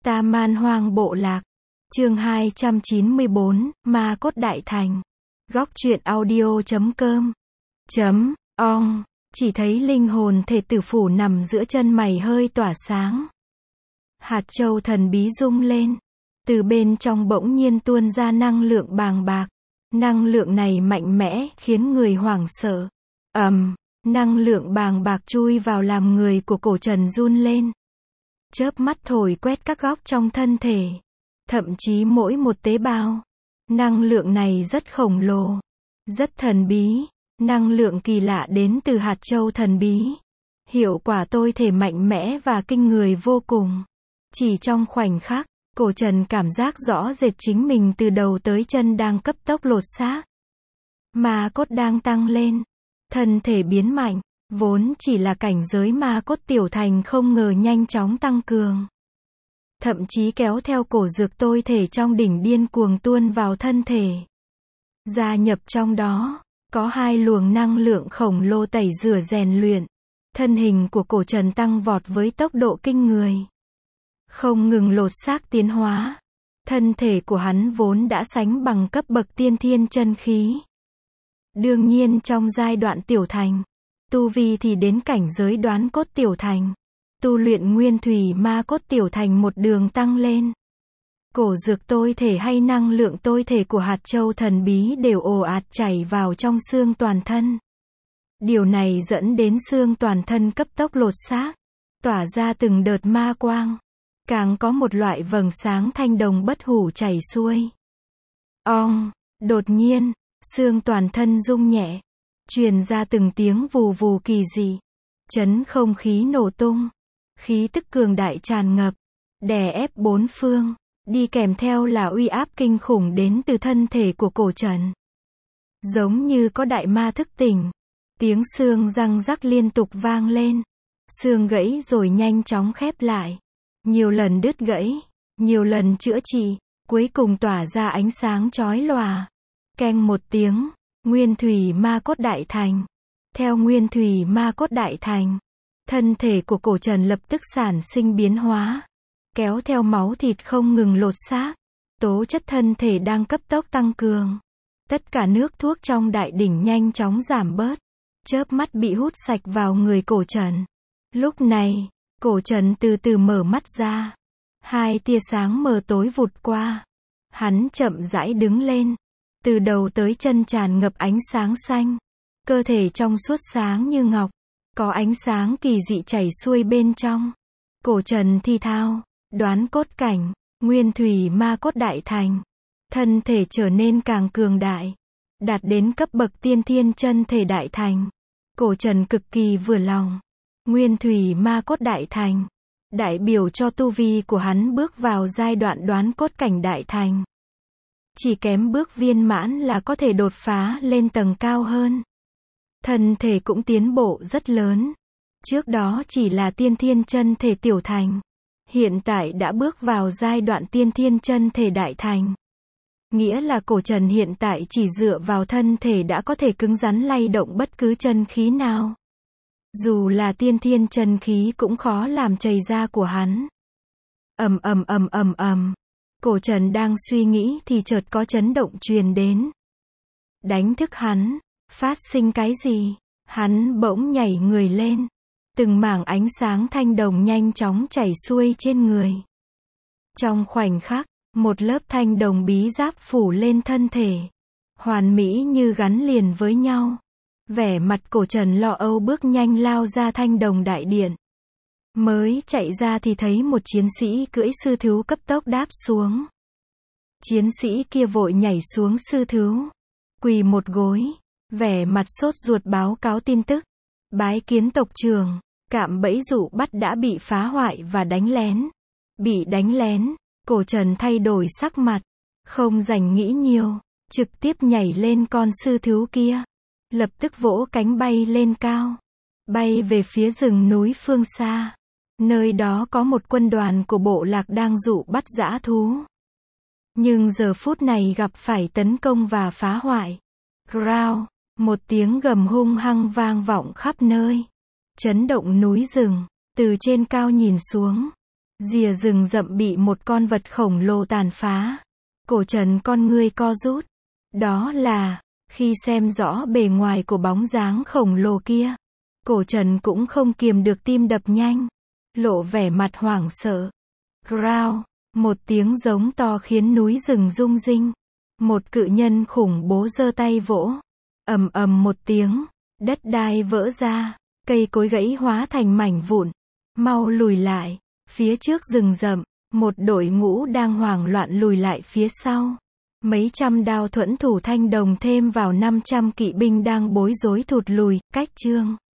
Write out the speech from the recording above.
Ta Man Hoang Bộ Lạc. Chương 294, Ma Cốt Đại Thành. Góc truyện audio.com. .ong. Chỉ thấy linh hồn thể tử phủ nằm giữa chân mày hơi tỏa sáng. Hạt châu thần bí rung lên. Từ bên trong bỗng nhiên tuôn ra năng lượng bàng bạc. Năng lượng này mạnh mẽ, khiến người hoảng sợ. Năng lượng bàng bạc chui vào làm người của Cổ Trần run lên. Chớp mắt thổi quét các góc trong thân thể. Thậm chí mỗi một tế bào. Năng lượng này rất khổng lồ. Rất thần bí. Năng lượng kỳ lạ đến từ hạt châu thần bí. Hiệu quả tôi thể mạnh mẽ và kinh người vô cùng. Chỉ trong khoảnh khắc, Cổ Trần cảm giác rõ rệt chính mình từ đầu tới chân đang cấp tốc lột xác. Ma cốt đang tăng lên. Thân thể biến mạnh. Vốn chỉ là cảnh giới ma cốt tiểu thành không ngờ nhanh chóng tăng cường. Thậm chí kéo theo cổ dược tôi thể trong đỉnh điên cuồng tuôn vào thân thể. Gia nhập trong đó, có hai luồng năng lượng khổng lồ tẩy rửa rèn luyện. Thân hình của Cổ Trần tăng vọt với tốc độ kinh người. Không ngừng lột xác tiến hóa. Thân thể của hắn vốn đã sánh bằng cấp bậc tiên thiên chân khí. Đương nhiên trong giai đoạn tiểu thành, tu vi thì đến cảnh giới đoán cốt tiểu thành. Tu luyện nguyên thủy ma cốt tiểu thành một đường tăng lên. Cổ dược tôi thể hay năng lượng tôi thể của hạt châu thần bí đều ồ ạt chảy vào trong xương toàn thân. Điều này dẫn đến xương toàn thân cấp tốc lột xác, tỏa ra từng đợt ma quang. Càng có một loại vầng sáng thanh đồng bất hủ chảy xuôi. Đột nhiên, xương toàn thân rung nhẹ, truyền ra từng tiếng vù vù kỳ dị. Chấn không khí nổ tung. Khí tức cường đại tràn ngập, đè ép bốn phương, đi kèm theo là uy áp kinh khủng đến từ thân thể của Cổ Trần. Giống như có đại ma thức tỉnh, tiếng xương răng rắc liên tục vang lên. Xương gãy rồi nhanh chóng khép lại. Nhiều lần đứt gãy, nhiều lần chữa trị, cuối cùng tỏa ra ánh sáng chói lòa. Keng một tiếng, nguyên thủy ma cốt đại thành. Theo nguyên thủy ma cốt đại thành, thân thể của Cổ Trần lập tức sản sinh biến hóa. Kéo theo máu thịt không ngừng lột xác. Tố chất thân thể đang cấp tốc tăng cường. Tất cả nước thuốc trong đại đỉnh nhanh chóng giảm bớt. Chớp mắt bị hút sạch vào người Cổ Trần. Lúc này, Cổ Trần từ từ mở mắt ra. Hai tia sáng mờ tối vụt qua. Hắn chậm rãi đứng lên. Từ đầu tới chân tràn ngập ánh sáng xanh. Cơ thể trong suốt sáng như ngọc. Có ánh sáng kỳ dị chảy xuôi bên trong. Cổ Trần thi thao, đoán cốt cảnh, nguyên thủy ma cốt đại thành. Thân thể trở nên càng cường đại. Đạt đến cấp bậc tiên thiên chân thể đại thành. Cổ Trần cực kỳ vừa lòng. Nguyên thủy ma cốt đại thành. Đại biểu cho tu vi của hắn bước vào giai đoạn đoán cốt cảnh đại thành. Chỉ kém bước viên mãn là có thể đột phá lên tầng cao hơn. Thân thể cũng tiến bộ rất lớn. Trước đó chỉ là tiên thiên chân thể tiểu thành. Hiện tại đã bước vào giai đoạn tiên thiên chân thể đại thành. Nghĩa là Cổ Trần hiện tại chỉ dựa vào thân thể đã có thể cứng rắn lay động bất cứ chân khí nào. Dù là tiên thiên chân khí cũng khó làm chày da của hắn. Cổ Trần đang suy nghĩ thì chợt có chấn động truyền đến. Đánh thức hắn. Phát sinh cái gì? Hắn bỗng nhảy người lên. Từng mảng ánh sáng thanh đồng nhanh chóng chảy xuôi trên người. Trong khoảnh khắc, một lớp thanh đồng bí giáp phủ lên thân thể. Hoàn mỹ như gắn liền với nhau. Vẻ mặt Cổ Trần lo âu bước nhanh lao ra thanh đồng đại điện. Mới chạy ra thì thấy một chiến sĩ cưỡi sư thú cấp tốc đáp xuống. Chiến sĩ kia vội nhảy xuống sư thú. Quỳ một gối. Vẻ mặt sốt ruột báo cáo tin tức. Bái kiến tộc trưởng. Cạm bẫy dụ bắt đã bị phá hoại và đánh lén. Bị đánh lén. Cổ Trần thay đổi sắc mặt. Không dành nghĩ nhiều. Trực tiếp nhảy lên con sư thú kia. Lập tức vỗ cánh bay lên cao. Bay về phía rừng núi phương xa. Nơi đó có một quân đoàn của bộ lạc đang dụ bắt dã thú. Nhưng giờ phút này gặp phải tấn công và phá hoại. Growl. Một tiếng gầm hung hăng vang vọng khắp nơi. Chấn động núi rừng. Từ trên cao nhìn xuống. Rìa rừng rậm bị một con vật khổng lồ tàn phá. Cổ Trần con ngươi co rút. Đó là, khi xem rõ bề ngoài của bóng dáng khổng lồ kia, Cổ Trần cũng không kiềm được tim đập nhanh, lộ vẻ mặt hoảng sợ. Growl, một tiếng giống to khiến núi rừng rung rinh. Một cự nhân khủng bố giơ tay vỗ. Ầm ầm một tiếng, đất đai vỡ ra, cây cối gãy hóa thành mảnh vụn. Mau lùi lại, phía trước rừng rậm, một đội ngũ đang hoảng loạn lùi lại phía sau. Mấy trăm đao thuẫn thủ thanh đồng thêm vào 500 kỵ binh đang bối rối thụt lùi, cách Trương